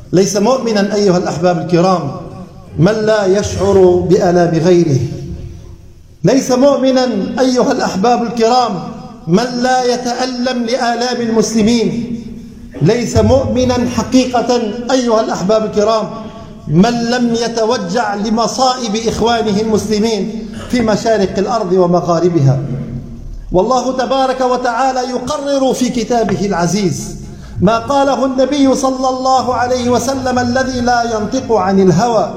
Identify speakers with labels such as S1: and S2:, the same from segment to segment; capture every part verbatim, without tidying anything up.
S1: ليس مؤمنا أيها الأحباب الكرام من لا يشعر بآلام غيره. ليس مؤمنا أيها الأحباب الكرام من لا يتألم لآلام المسلمين. ليس مؤمنا حقيقة أيها الأحباب الكرام من لم يتوجع لمصائب إخوانه المسلمين في مشارق الأرض ومغاربها. والله تبارك وتعالى يقرر في كتابه العزيز ما قاله النبي صلى الله عليه وسلم الذي لا ينطق عن الهوى،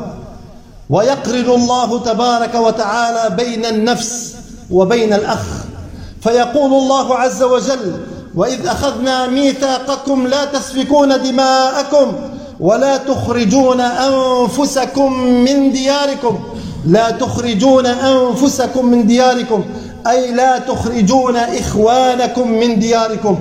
S1: ويقرن الله تبارك وتعالى بين النفس وبين الأخ، فيقول الله عز وجل: وإذ أخذنا ميثاقكم لا تسفكون دماءكم ولا تخرجون أنفسكم من دياركم لا تخرجون أنفسكم من دياركم أي لا تخرجون إخوانكم من دياركم،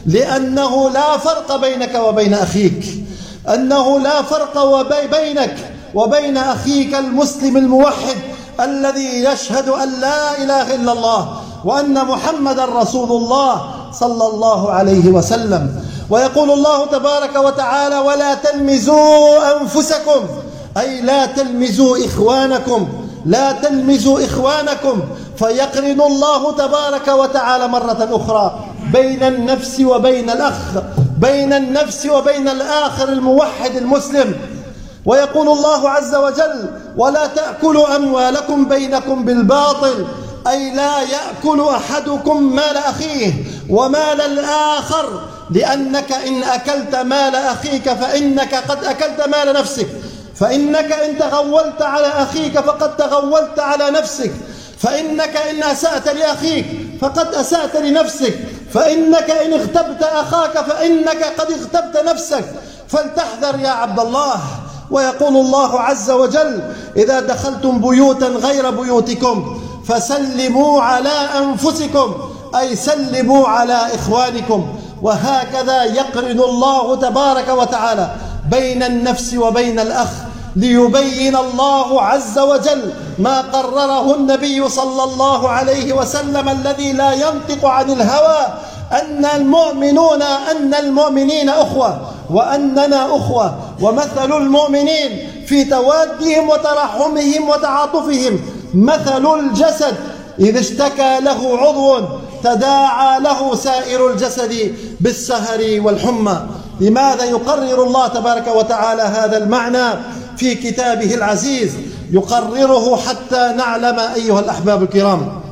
S1: لأنه لا فرق بينك وبين أخيك، أنه لا فرق بينك وبين أخيك المسلم الموحد الذي يشهد أن لا إله إلا الله وأن محمدا رسول الله صلى الله عليه وسلم. ويقول الله تبارك وتعالى: ولا تلمزوا أنفسكم أي لا تلمزوا إخوانكم لا تلمزوا إخوانكم فيقرن الله تبارك وتعالى مرة أخرى بين النفس وبين الأخ، بين النفس وبين الآخر الموحد المسلم. ويقول الله عز وجل: ولا تأكلوا أموالكم بينكم بالباطل أي لا يأكل أحدكم مال أخيه ومال الآخر، لأنك إن أكلت مال أخيك فإنك قد أكلت مال نفسك، فإنك إن تغولت على أخيك فقد تغولت على نفسك، فإنك إن أسأت لأخيك فقد أسأت لنفسك، فإنك إن اغتبت أخاك فإنك قد اغتبت نفسك، فلتحذر يا عبد الله. ويقول الله عز وجل: إذا دخلتم بيوتا غير بيوتكم فسلموا على أنفسكم أي سلموا على إخوانكم. وهكذا يقرن الله تبارك وتعالى بين النفس وبين الأخ، ليبين الله عز وجل ما قرره النبي صلى الله عليه وسلم الذي لا ينطق عن الهوى، أن المؤمنون أن المؤمنين أخوة وأننا أخوة، ومثل المؤمنين في توادهم وترحمهم وتعاطفهم مثل الجسد إذا اشتكى له عضو تداعى له سائر الجسد بالسهر والحمى. لماذا يقرر الله تبارك وتعالى هذا المعنى في كتابه العزيز؟ يقرره حتى نعلم أيها الأحباب الكرام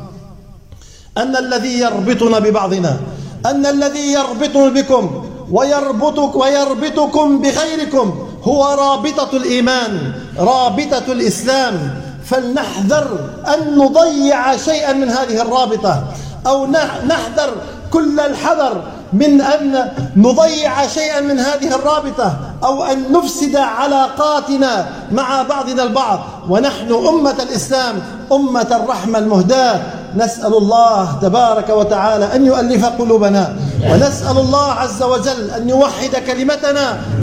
S1: أن الذي يربطنا ببعضنا، أن الذي يربطنا بكم ويربطك ويربطكم بغيركم هو رابطة الإيمان، رابطة الإسلام. فلنحذر أن نضيع شيئا من هذه الرابطة، أو نحذر كل الحذر من أن نضيع شيئا من هذه الرابطة، أو أن نفسد علاقاتنا مع بعضنا البعض. ونحن أمة الإسلام أمة الرحمة المهداة، نسأل الله تبارك وتعالى أن يؤلف قلوبنا، ونسأل الله عز وجل أن يوحد كلمتنا.